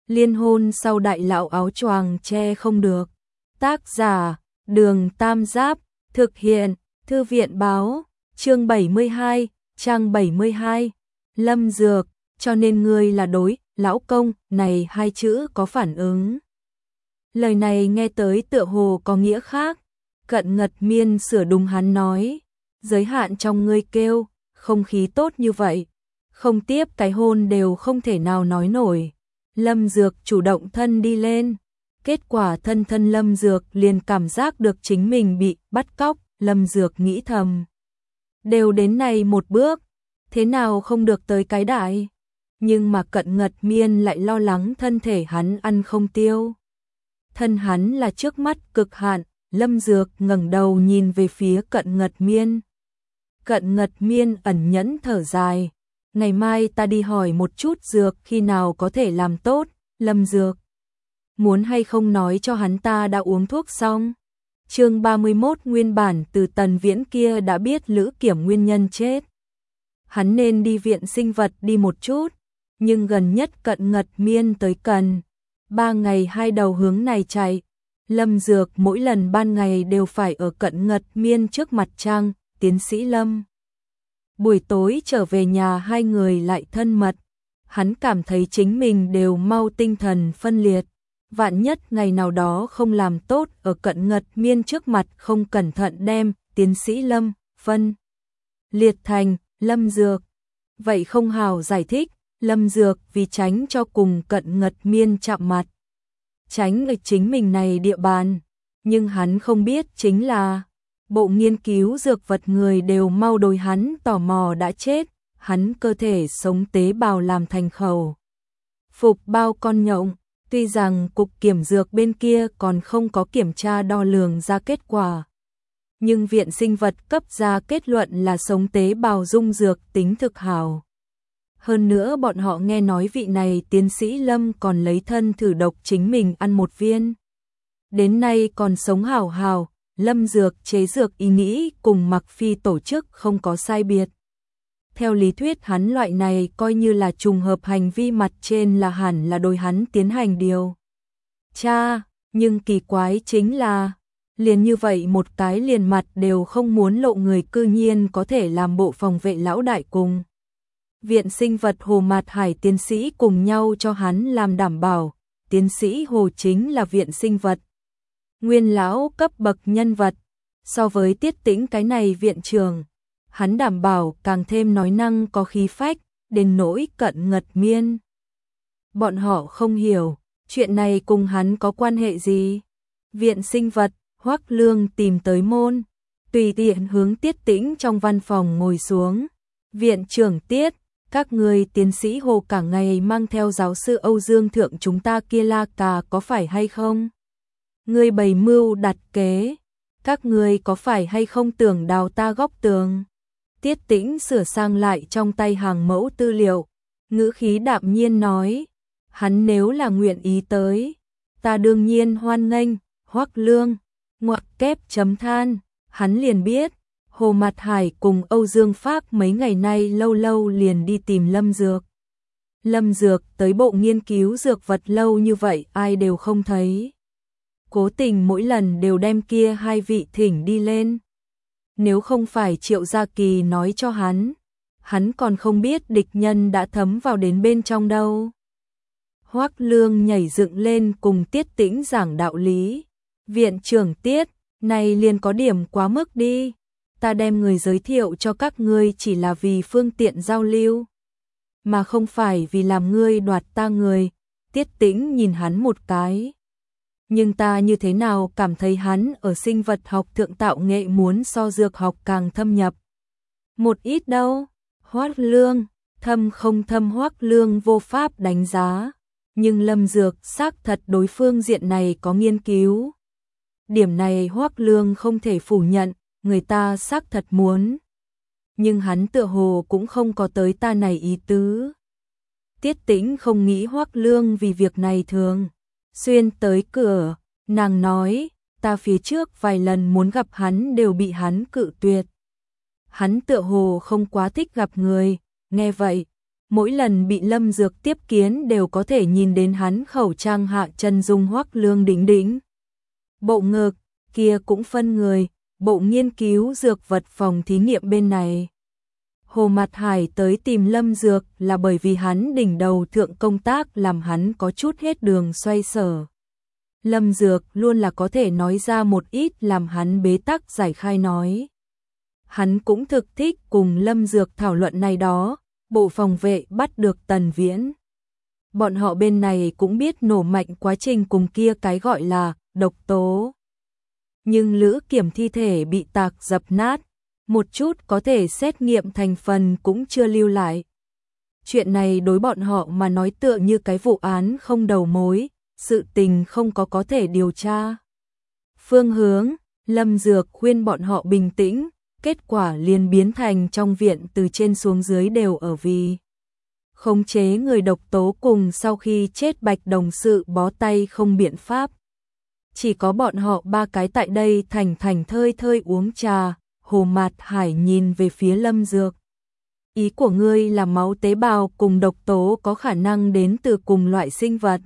Liên hôn sau đại lão áo choàng che không được. Tác giả, Đường Tam Giáp, thực hiện, Thư viện báo, chương 72, trang 72. Lâm Dược, cho nên ngươi là đối, lão công, này hai chữ có phản ứng. Lời này nghe tới tựa hồ có nghĩa khác. Cận Ngật Miên sửa đúng hắn nói, giới hạn trong ngươi kêu, không khí tốt như vậy, không tiếp cái hôn đều không thể nào nói nổi. Lâm Dược chủ động thân đi lên, kết quả thân Lâm Dược liền cảm giác được chính mình bị bắt cóc. Lâm Dược nghĩ thầm, đều đến này một bước, thế nào không được tới cái đại. Nhưng mà Cận Ngật Miên lại lo lắng thân thể hắn ăn không tiêu. Thân hắn là trước mắt cực hạn. Lâm Dược ngẩng đầu nhìn về phía Cận Ngật Miên. Cận Ngật Miên ẩn nhẫn thở dài, ngày mai ta đi hỏi một chút Dược khi nào có thể làm tốt. Lâm Dược, muốn hay không nói cho hắn ta đã uống thuốc xong. Chương 31 nguyên bản từ Tần Viễn kia đã biết Lữ Kiểm nguyên nhân chết. Hắn nên đi viện sinh vật đi một chút, nhưng gần nhất Cận Ngật Miên tới cần 3 ngày 2 đầu hướng này chạy. Lâm Dược mỗi lần ban ngày đều phải ở Cận Ngật Miên trước mặt trang, tiến sĩ Lâm. Buổi tối trở về nhà hai người lại thân mật, hắn cảm thấy chính mình đều mau tinh thần phân liệt. Vạn nhất ngày nào đó không làm tốt ở Cận Ngật Miên trước mặt không cẩn thận đem tiến sĩ Lâm phân liệt thành Lâm Dược. Vậy không hào giải thích, Lâm Dược vì tránh cho cùng Cận Ngật Miên chạm mặt, tránh ở chính mình này địa bàn, nhưng hắn không biết chính là bộ nghiên cứu dược vật người đều mau đối hắn tò mò đã chết, hắn cơ thể sống tế bào làm thành khẩu phục bao con nhộng. Tuy rằng cục kiểm dược bên kia còn không có kiểm tra đo lường ra kết quả, nhưng viện sinh vật cấp ra kết luận là sống tế bào dung dược tính thực hảo. Hơn nữa bọn họ nghe nói vị này tiến sĩ Lâm còn lấy thân thử độc chính mình ăn một viên. Đến nay còn sống hảo hảo. Lâm Dược chế dược ý nghĩ cùng Mặc Phi tổ chức không có sai biệt. Theo lý thuyết hắn loại này coi như là trùng hợp hành vi mặt trên là hẳn là đối hắn tiến hành điều nhưng kỳ quái chính là liền như vậy một cái liền mặt đều không muốn lộ người cư nhiên có thể làm bộ phòng vệ lão đại cùng viện sinh vật Hồ Mạt Hải tiến sĩ cùng nhau cho hắn làm đảm bảo. Tiến sĩ Hồ chính là viện sinh vật nguyên lão cấp bậc nhân vật, so với Tiết Tĩnh cái này viện trưởng, hắn đảm bảo càng thêm nói năng có khí phách, đến nỗi Cận Ngật Miên. Bọn họ không hiểu, chuyện này cùng hắn có quan hệ gì. Viện sinh vật, Hoắc Lương tìm tới môn, tùy tiện hướng Tiết Tĩnh trong văn phòng ngồi xuống. Viện trưởng Tiết, các người tiến sĩ Hồ cả ngày mang theo giáo sư Âu Dương Thượng chúng ta kia la cà có phải hay không? Người bày mưu đặt kế, các người có phải hay không tưởng đào ta góc tường? Tiết Tĩnh sửa sang lại trong tay hàng mẫu tư liệu, ngữ khí đạm nhiên nói, hắn nếu là nguyện ý tới, ta đương nhiên hoan nghênh. Hoắc Lương ngoặc kép chấm than, hắn liền biết Hồ Mạt Hải cùng Âu Dương Phác mấy ngày nay lâu lâu liền đi tìm Lâm Dược. Lâm Dược tới bộ nghiên cứu dược vật lâu như vậy ai đều không thấy, cố tình mỗi lần đều đem kia hai vị thỉnh đi lên. Nếu không phải Triệu Gia Kỳ nói cho hắn còn không biết địch nhân đã thấm vào đến bên trong đâu. Hoắc Lương nhảy dựng lên cùng Tiết Tĩnh giảng đạo lý. Viện trưởng Tiết, này liền có điểm quá mức đi. Ta đem người giới thiệu cho các ngươi chỉ là vì phương tiện giao lưu, mà không phải vì làm ngươi đoạt ta người. Tiết Tĩnh nhìn hắn một cái. Nhưng ta như thế nào cảm thấy hắn ở sinh vật học thượng tạo nghệ muốn so dược học càng thâm nhập một ít đâu. Hoắc Lương, thâm không thâm Hoắc Lương vô pháp đánh giá, nhưng Lâm Dược xác thật đối phương diện này có nghiên cứu. Điểm này Hoắc Lương không thể phủ nhận, người ta xác thật muốn. Nhưng hắn tựa hồ cũng không có tới ta này ý tứ. Tiết Tĩnh không nghĩ Hoắc Lương vì việc này thường xuyên tới cửa, nàng nói, ta phía trước vài lần muốn gặp hắn đều bị hắn cự tuyệt. Hắn tựa hồ không quá thích gặp người, nghe vậy, Mỗi lần bị Lâm Dược tiếp kiến đều có thể nhìn đến hắn khẩu trang hạ chân dung hoắc lương đỉnh đỉnh. Bộ ngực, kia cũng phân người, bộ nghiên cứu dược vật phòng thí nghiệm bên này. Hồ Mạt Hải tới tìm Lâm Dược là bởi vì hắn đỉnh đầu thượng công tác làm hắn có chút hết đường xoay sở. Lâm Dược luôn là có thể nói ra một ít làm hắn bế tắc giải khai nói. Hắn cũng thực thích cùng Lâm Dược thảo luận này đó, bộ phòng vệ bắt được Tần Viễn. Bọn họ bên này cũng biết nổ mạnh quá trình cùng kia cái gọi là độc tố. Nhưng Lữ Kiểm thi thể bị tạc dập nát, một chút có thể xét nghiệm thành phần cũng chưa lưu lại. Chuyện này đối bọn họ mà nói tựa như cái vụ án không đầu mối, sự tình không có thể điều tra. Phương hướng, Lâm Dược khuyên bọn họ bình tĩnh, kết quả liền biến thành trong viện từ trên xuống dưới đều ở vì khống chế người độc tố cùng sau khi chết Bạch đồng sự bó tay không biện pháp. Chỉ có bọn họ ba cái tại đây thành thơi thơi uống trà. Hồ Mạt Hải nhìn về phía Lâm Dược. Ý của ngươi là máu tế bào cùng độc tố có khả năng đến từ cùng loại sinh vật.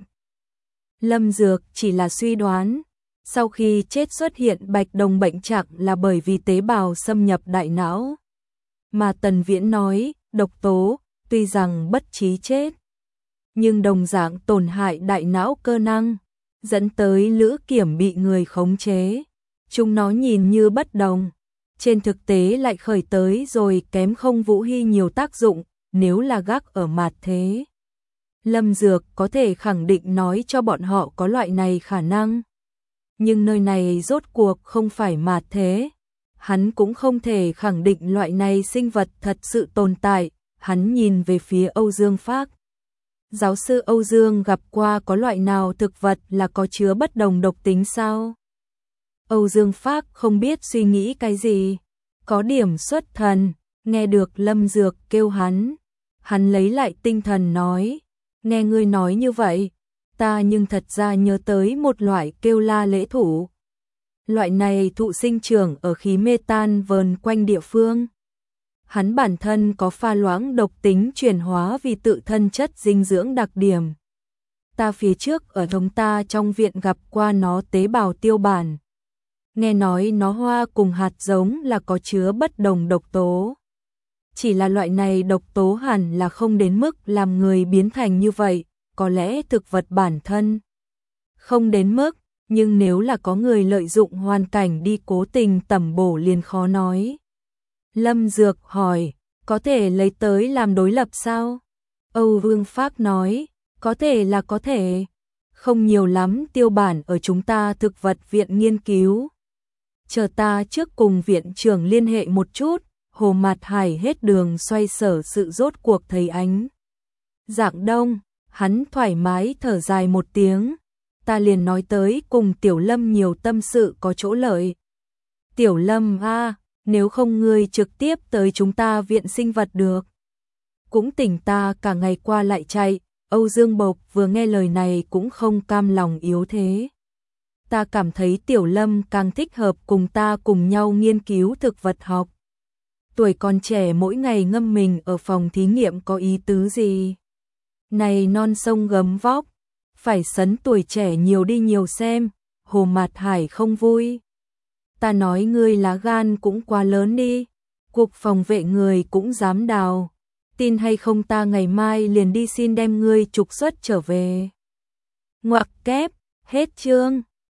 Lâm Dược chỉ là suy đoán. Sau khi chết xuất hiện bạch đồng bệnh trạng là bởi vì tế bào xâm nhập đại não. Mà Tần Viễn nói, độc tố, tuy rằng bất trí chết, nhưng đồng dạng tổn hại đại não cơ năng, dẫn tới Lữ Kiểm bị người khống chế. Chúng nó nhìn như bất đồng, trên thực tế lại khởi tới rồi kém không Vũ Hy nhiều tác dụng, nếu là gác ở mặt thế. Lâm Dược có thể khẳng định nói cho bọn họ có loại này khả năng. Nhưng nơi này rốt cuộc không phải mặt thế. Hắn cũng không thể khẳng định loại này sinh vật thật sự tồn tại. Hắn nhìn về phía Âu Dương Phác. Giáo sư Âu Dương gặp qua có loại nào thực vật là có chứa bất đồng độc tính sao? Âu Dương Phác không biết suy nghĩ cái gì. Có điểm xuất thần, nghe được Lâm Dược kêu hắn. Hắn lấy lại tinh thần nói. Nghe ngươi nói như vậy, ta nhưng thật ra nhớ tới một loại kêu la lễ thủ. Loại này thụ sinh trưởng ở khí mê tan vờn quanh địa phương. Hắn bản thân có pha loãng độc tính chuyển hóa vì tự thân chất dinh dưỡng đặc điểm. Ta phía trước ở thống ta trong viện gặp qua nó tế bào tiêu bản. Nghe nói nó hoa cùng hạt giống là có chứa bất đồng độc tố. Chỉ là loại này độc tố hẳn là không đến mức làm người biến thành như vậy, có lẽ thực vật bản thân không đến mức, nhưng nếu là có người lợi dụng hoàn cảnh đi cố tình tẩm bổ liền khó nói. Lâm Dược hỏi, có thể lấy tới làm đối lập sao? Âu Dương Phác nói, có thể là có thể, không nhiều lắm tiêu bản ở chúng ta thực vật viện nghiên cứu. Chờ ta trước cùng viện trưởng liên hệ một chút. Hồ Mạt Hải hết đường xoay sở sự rốt cuộc thấy ánh dạng đông, hắn thoải mái thở dài một tiếng. Ta liền nói tới cùng Tiểu Lâm nhiều tâm sự có chỗ lợi. Tiểu Lâm nếu không ngươi trực tiếp tới chúng ta viện sinh vật được. Cũng tỉnh ta cả ngày qua lại chạy. Âu Dương Bộc vừa nghe lời này cũng không cam lòng yếu thế. Ta cảm thấy Tiểu Lâm càng thích hợp cùng ta cùng nhau nghiên cứu thực vật học. Tuổi còn trẻ mỗi ngày ngâm mình ở phòng thí nghiệm có ý tứ gì? Này non sông gấm vóc, phải sấn tuổi trẻ nhiều đi nhiều xem. Hồ Mạt Hải không vui. Ta nói ngươi lá gan cũng quá lớn đi. Cục phòng vệ người cũng dám đào. Tin hay không ta ngày mai liền đi xin đem ngươi trục xuất trở về. Ngoặc kép, hết chương.